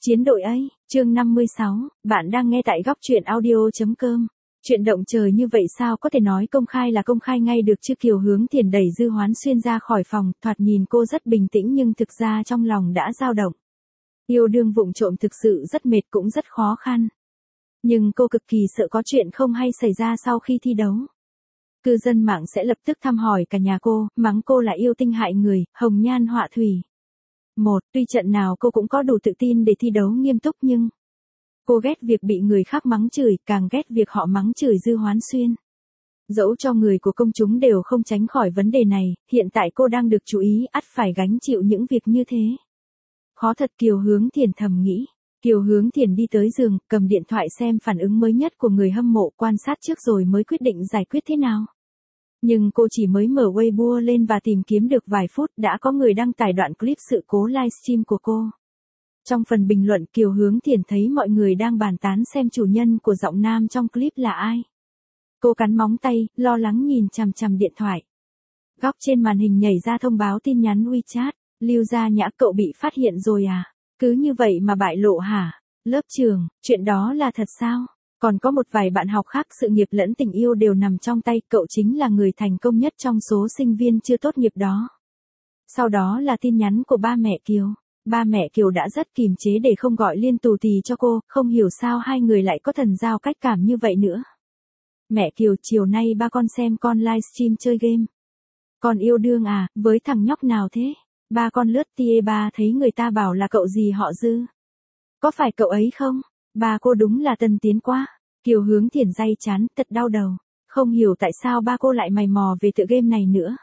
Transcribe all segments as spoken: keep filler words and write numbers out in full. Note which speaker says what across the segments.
Speaker 1: Chiến đội ấy, chương năm mươi sáu, bạn đang nghe tại góc truyện audio.com. Chuyện động trời như vậy sao có thể nói công khai là công khai ngay được chứ? Kiều Hướng Thiền đẩy Dư Hoán Xuyên ra khỏi phòng, thoạt nhìn cô rất bình tĩnh nhưng thực ra trong lòng đã dao động. Yêu đương vụng trộm thực sự rất mệt cũng rất khó khăn. Nhưng cô cực kỳ sợ có chuyện không hay xảy ra sau khi thi đấu. Cư dân mạng sẽ lập tức thăm hỏi cả nhà cô, mắng cô là yêu tinh hại người, hồng nhan họa thủy. Một, tuy trận nào cô cũng có đủ tự tin để thi đấu nghiêm túc nhưng cô ghét việc bị người khác mắng chửi, càng ghét việc họ mắng chửi Dư Hoán Xuyên. Dẫu cho người của công chúng đều không tránh khỏi vấn đề này, hiện tại cô đang được chú ý, ắt phải gánh chịu những việc như thế. Khó thật, Kiều Hướng Thiền thầm nghĩ. Kiều Hướng Thiền đi tới giường, cầm điện thoại xem phản ứng mới nhất của người hâm mộ, quan sát trước rồi mới quyết định giải quyết thế nào. Nhưng cô chỉ mới mở Weibo lên và tìm kiếm được vài phút đã có người đăng tải đoạn clip sự cố livestream của cô. Trong phần bình luận, Kiều Hướng Thiền thấy mọi người đang bàn tán xem chủ nhân của giọng nam trong clip là ai. Cô cắn móng tay, lo lắng nhìn chằm chằm điện thoại. Góc trên màn hình nhảy ra thông báo tin nhắn WeChat. Lưu Gia Nhã, cậu bị phát hiện rồi à? Cứ như vậy mà bại lộ hả? Lớp trường, chuyện đó là thật sao? Còn có một vài bạn học khác, sự nghiệp lẫn tình yêu đều nằm trong tay, cậu chính là người thành công nhất trong số sinh viên chưa tốt nghiệp đó. Sau đó là tin nhắn của ba mẹ Kiều. Ba mẹ Kiều đã rất kìm chế để không gọi liên tù tì cho cô, không hiểu sao hai người lại có thần giao cách cảm như vậy nữa. Mẹ Kiều, chiều nay ba con xem con livestream chơi game. Con yêu đương à, với thằng nhóc nào thế? Ba con lướt tia ba thấy người ta bảo là cậu gì họ Dư. Có phải cậu ấy không? Ba cô đúng là tân tiến quá. Kiều Hướng Thiền day chán, thật đau đầu. Không hiểu tại sao ba cô lại mày mò về tựa game này nữa.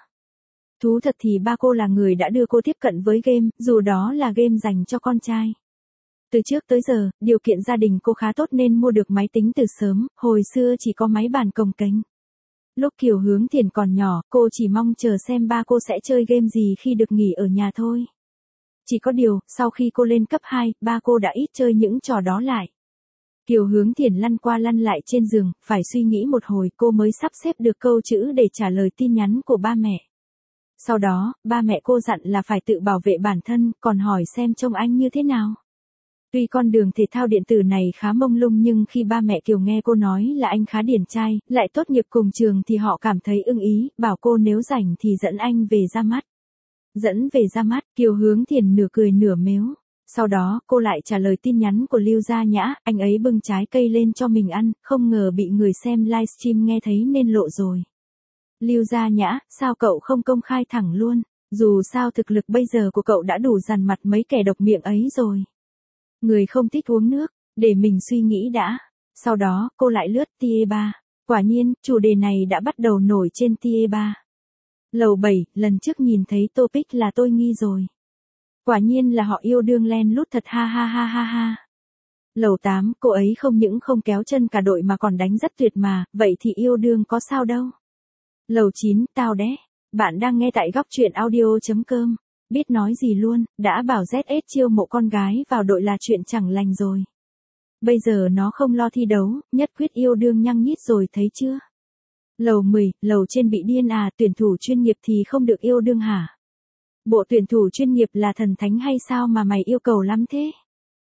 Speaker 1: Thú thật thì ba cô là người đã đưa cô tiếp cận với game, dù đó là game dành cho con trai. Từ trước tới giờ, điều kiện gia đình cô khá tốt nên mua được máy tính từ sớm, hồi xưa chỉ có máy bàn cồng kềnh. Lúc Kiều Hướng Thiền còn nhỏ, cô chỉ mong chờ xem ba cô sẽ chơi game gì khi được nghỉ ở nhà thôi. Chỉ có điều, sau khi cô lên cấp hai, ba cô đã ít chơi những trò đó lại. Kiều Hướng Thiền lăn qua lăn lại trên giường, phải suy nghĩ một hồi cô mới sắp xếp được câu chữ để trả lời tin nhắn của ba mẹ. Sau đó, ba mẹ cô dặn là phải tự bảo vệ bản thân, còn hỏi xem trông anh như thế nào. Tuy con đường thể thao điện tử này khá mông lung nhưng khi ba mẹ Kiều nghe cô nói là anh khá điển trai, lại tốt nghiệp cùng trường thì họ cảm thấy ưng ý, bảo cô nếu rảnh thì dẫn anh về ra mắt. Dẫn về ra mắt, Kiều Hướng Thiền nửa cười nửa mếu. Sau đó, cô lại trả lời tin nhắn của Lưu Gia Nhã, anh ấy bưng trái cây lên cho mình ăn, không ngờ bị người xem livestream nghe thấy nên lộ rồi. Lưu Gia Nhã, sao cậu không công khai thẳng luôn? Dù sao thực lực bây giờ của cậu đã đủ dằn mặt mấy kẻ độc miệng ấy rồi. Người không thích uống nước, để mình suy nghĩ đã. Sau đó, cô lại lướt tia ba. Quả nhiên, chủ đề này đã bắt đầu nổi trên tia ba. Lầu bảy, lần trước nhìn thấy topic là tôi nghi rồi. Quả nhiên là họ yêu đương len lút thật, ha ha ha ha ha. Lầu tám, cô ấy không những không kéo chân cả đội mà còn đánh rất tuyệt mà, vậy thì yêu đương có sao đâu. Lầu chín, tao đé. Bạn đang nghe tại góc truyện audio.com. Biết nói gì luôn, đã bảo Z S chiêu mộ con gái vào đội là chuyện chẳng lành rồi. Bây giờ nó không lo thi đấu, nhất quyết yêu đương nhăng nhít rồi thấy chưa? Lầu mười, lầu trên bị điên à, tuyển thủ chuyên nghiệp thì không được yêu đương hả? Bộ tuyển thủ chuyên nghiệp là thần thánh hay sao mà mày yêu cầu lắm thế?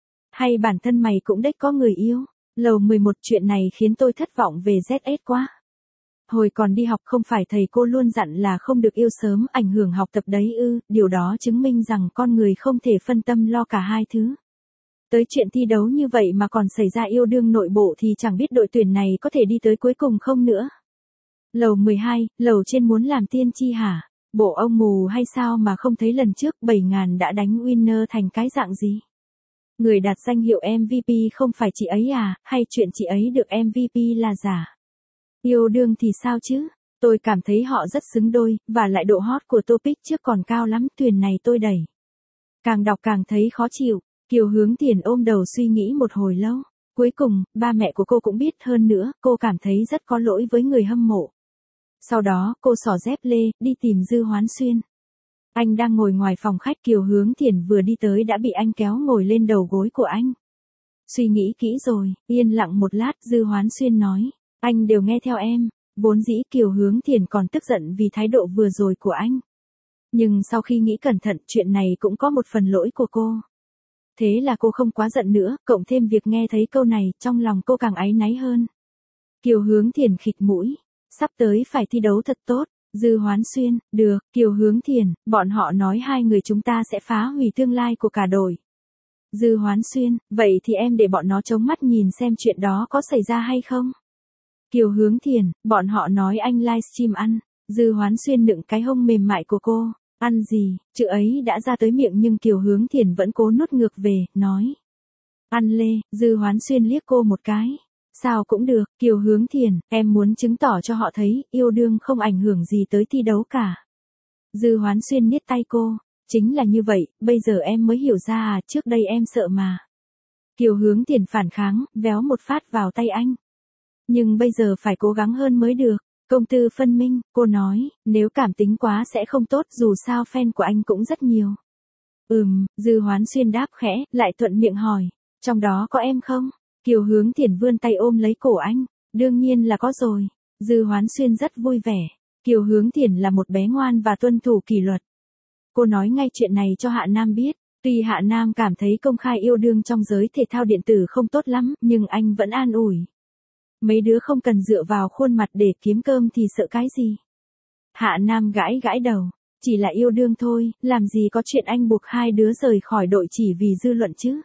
Speaker 1: Hay bản thân mày cũng đếch có người yêu? Lầu mười một, chuyện này khiến tôi thất vọng về Z S quá. Hồi còn đi học không phải thầy cô luôn dặn là không được yêu sớm, ảnh hưởng học tập đấy ư, điều đó chứng minh rằng con người không thể phân tâm lo cả hai thứ. Tới chuyện thi đấu như vậy mà còn xảy ra yêu đương nội bộ thì chẳng biết đội tuyển này có thể đi tới cuối cùng không nữa. Lầu mười hai, lầu trên muốn làm tiên tri hả? Bộ ông mù hay sao mà không thấy lần trước bảy ngàn đã đánh winner thành cái dạng gì? Người đạt danh hiệu em vê pê không phải chị ấy à, hay chuyện chị ấy được em vê pê là giả? Yêu đương thì sao chứ? Tôi cảm thấy họ rất xứng đôi, và lại độ hot của topic trước còn cao lắm, thuyền này tôi đẩy. Càng đọc càng thấy khó chịu, Kiều Hướng Thiền ôm đầu suy nghĩ một hồi lâu. Cuối cùng, ba mẹ của cô cũng biết hơn nữa, cô cảm thấy rất có lỗi với người hâm mộ. Sau đó, cô xỏ dép lê, đi tìm Dư Hoán Xuyên. Anh đang ngồi ngoài phòng khách, Kiều Hướng Thiền vừa đi tới đã bị anh kéo ngồi lên đầu gối của anh. Suy nghĩ kỹ rồi, yên lặng một lát, Dư Hoán Xuyên nói. Anh đều nghe theo em. Vốn dĩ Kiều Hướng Thiền còn tức giận vì thái độ vừa rồi của anh. Nhưng sau khi nghĩ cẩn thận, chuyện này cũng có một phần lỗi của cô. Thế là cô không quá giận nữa, cộng thêm việc nghe thấy câu này, trong lòng cô càng áy náy hơn. Kiều Hướng Thiền khịt mũi. Sắp tới phải thi đấu thật tốt. Dư Hoán Xuyên, được, Kiều Hướng Thiền, bọn họ nói hai người chúng ta sẽ phá hủy tương lai của cả đội. Dư Hoán Xuyên, vậy thì em để bọn nó chống mắt nhìn xem chuyện đó có xảy ra hay không. Kiều Hướng Thiền, bọn họ nói anh livestream ăn. Dư Hoán Xuyên nựng cái hông mềm mại của cô. Ăn gì, chữ ấy đã ra tới miệng nhưng Kiều Hướng Thiền vẫn cố nuốt ngược về, nói. Ăn lê, Dư Hoán Xuyên liếc cô một cái. Sao cũng được, Kiều Hướng Thiền, em muốn chứng tỏ cho họ thấy, yêu đương không ảnh hưởng gì tới thi đấu cả. Dư Hoán Xuyên niết tay cô. Chính là như vậy, bây giờ em mới hiểu ra à, trước đây em sợ mà. Kiều Hướng Thiền phản kháng, véo một phát vào tay anh. Nhưng bây giờ phải cố gắng hơn mới được. Công tư phân minh, cô nói, nếu cảm tính quá sẽ không tốt dù sao fan của anh cũng rất nhiều. Ừm, Dư Hoán Xuyên đáp khẽ, lại thuận miệng hỏi, trong đó có em không? Kiều Hướng Thiền vươn tay ôm lấy cổ anh, đương nhiên là có rồi. Dư Hoán Xuyên rất vui vẻ. Kiều Hướng Thiền là một bé ngoan và tuân thủ kỷ luật. Cô nói ngay chuyện này cho Hạ Nam biết. Tuy Hạ Nam cảm thấy công khai yêu đương trong giới thể thao điện tử không tốt lắm, nhưng anh vẫn an ủi. Mấy đứa không cần dựa vào khuôn mặt để kiếm cơm thì sợ cái gì. Hạ Nam gãi gãi đầu. Chỉ là yêu đương thôi, làm gì có chuyện anh buộc hai đứa rời khỏi đội chỉ vì dư luận chứ.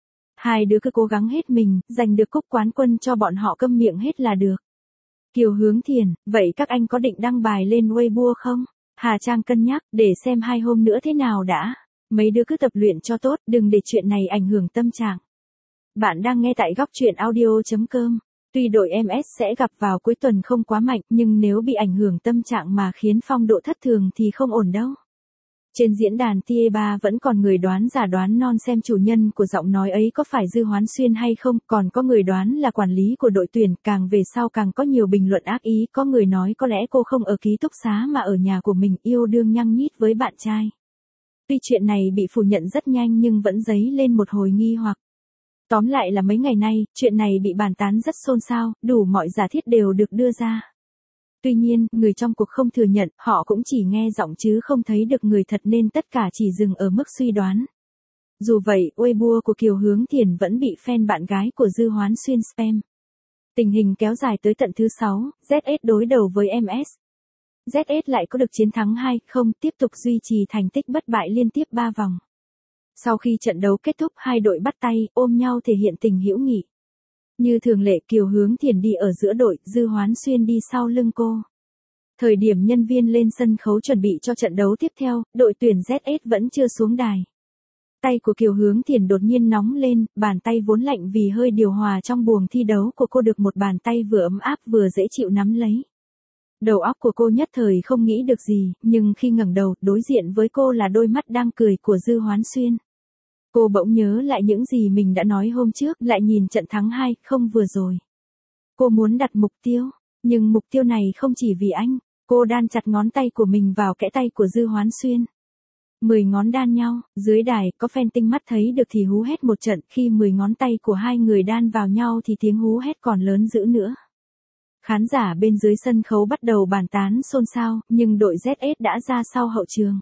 Speaker 1: Hai đứa cứ cố gắng hết mình, giành được cúp quán quân cho bọn họ câm miệng hết là được. Kiều Hướng Thiền, vậy các anh có định đăng bài lên Weibo không? Hà Trang cân nhắc, để xem hai hôm nữa thế nào đã. Mấy đứa cứ tập luyện cho tốt, đừng để chuyện này ảnh hưởng tâm trạng. Bạn đang nghe tại góc truyện audio chấm com. Tuy đội em ét sẽ gặp vào cuối tuần không quá mạnh, nhưng nếu bị ảnh hưởng tâm trạng mà khiến phong độ thất thường thì không ổn đâu. Trên diễn đàn tê e ba vẫn còn người đoán giả đoán non xem chủ nhân của giọng nói ấy có phải Dư Hoán Xuyên hay không, còn có người đoán là quản lý của đội tuyển, càng về sau càng có nhiều bình luận ác ý, có người nói có lẽ cô không ở ký túc xá mà ở nhà của mình, yêu đương nhăng nhít với bạn trai. Tuy chuyện này bị phủ nhận rất nhanh nhưng vẫn dấy lên một hồi nghi hoặc. Tóm lại là mấy ngày nay, chuyện này bị bàn tán rất xôn xao, đủ mọi giả thiết đều được đưa ra. Tuy nhiên, người trong cuộc không thừa nhận, họ cũng chỉ nghe giọng chứ không thấy được người thật nên tất cả chỉ dừng ở mức suy đoán. Dù vậy, Weibo của Kiều Hướng Thiền vẫn bị fan bạn gái của Dư Hoán Xuyên spam. Tình hình kéo dài tới tận thứ sáu, zét ét đối đầu với em ét. zét ét lại có được chiến thắng hai không, tiếp tục duy trì thành tích bất bại liên tiếp ba vòng. Sau khi trận đấu kết thúc, hai đội bắt tay, ôm nhau thể hiện tình hữu nghị. Như thường lệ, Kiều Hướng Thiền đi ở giữa đội, Dư Hoán Xuyên đi sau lưng cô. Thời điểm nhân viên lên sân khấu chuẩn bị cho trận đấu tiếp theo, đội tuyển zét ét vẫn chưa xuống đài. Tay của Kiều Hướng Thiền đột nhiên nóng lên, bàn tay vốn lạnh vì hơi điều hòa trong buồng thi đấu của cô được một bàn tay vừa ấm áp vừa dễ chịu nắm lấy. Đầu óc của cô nhất thời không nghĩ được gì, nhưng khi ngẩng đầu, đối diện với cô là đôi mắt đang cười của Dư Hoán Xuyên. Cô bỗng nhớ lại những gì mình đã nói hôm trước, lại nhìn trận thắng hai không vừa rồi. Cô muốn đặt mục tiêu, nhưng mục tiêu này không chỉ vì anh. Cô đan chặt ngón tay của mình vào kẽ tay của Dư Hoán Xuyên. Mười ngón đan nhau, dưới đài, có fan tinh mắt thấy được thì hú hét một trận, khi mười ngón tay của hai người đan vào nhau thì tiếng hú hét còn lớn dữ nữa. Khán giả bên dưới sân khấu bắt đầu bàn tán xôn xao, nhưng đội zét ét đã ra sau hậu trường.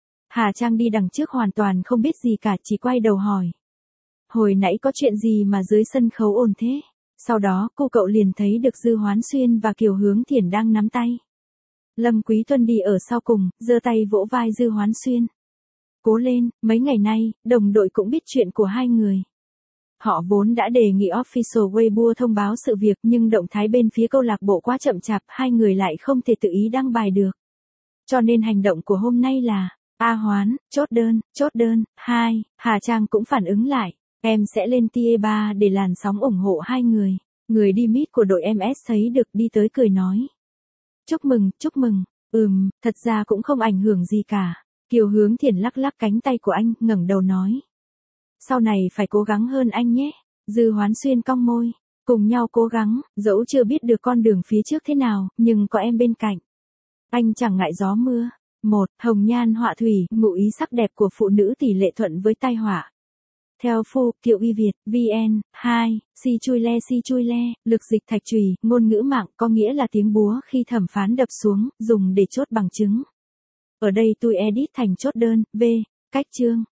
Speaker 1: Hà Trang đi đằng trước hoàn toàn không biết gì cả, chỉ quay đầu hỏi. Hồi nãy có chuyện gì mà dưới sân khấu ồn thế? Sau đó, cô cậu liền thấy được Dư Hoán Xuyên và Kiều Hướng Thiền đang nắm tay. Lâm Quý Tuân đi ở sau cùng, giơ tay vỗ vai Dư Hoán Xuyên. Cố lên, mấy ngày nay, đồng đội cũng biết chuyện của hai người. Họ vốn đã đề nghị official Weibo thông báo sự việc, nhưng động thái bên phía câu lạc bộ quá chậm chạp, hai người lại không thể tự ý đăng bài được. Cho nên hành động của hôm nay là, A Hoán, chốt đơn, chốt đơn, hai, Hà Trang cũng phản ứng lại, em sẽ lên tê e ba để làn sóng ủng hộ hai người. Người đi mít của đội em ét thấy được đi tới cười nói. Chúc mừng, chúc mừng, ừm, thật ra cũng không ảnh hưởng gì cả. Kiều Hướng Thiền lắc lắc cánh tay của anh, ngẩng đầu nói. Sau này phải cố gắng hơn anh nhé. Dư Hoán Xuyên cong môi, cùng nhau cố gắng, dẫu chưa biết được con đường phía trước thế nào, nhưng có em bên cạnh. Anh chẳng ngại gió mưa. Một, hồng nhan họa thủy, ngụ ý sắc đẹp của phụ nữ tỷ lệ thuận với tai họa. Theo Phu, Kiệu Y Việt, vê en. Hai, si chui le si chui le, lực dịch thạch chùy, ngôn ngữ mạng có nghĩa là tiếng búa khi thẩm phán đập xuống, dùng để chốt bằng chứng. Ở đây tôi edit thành chốt đơn, v. Cách chương.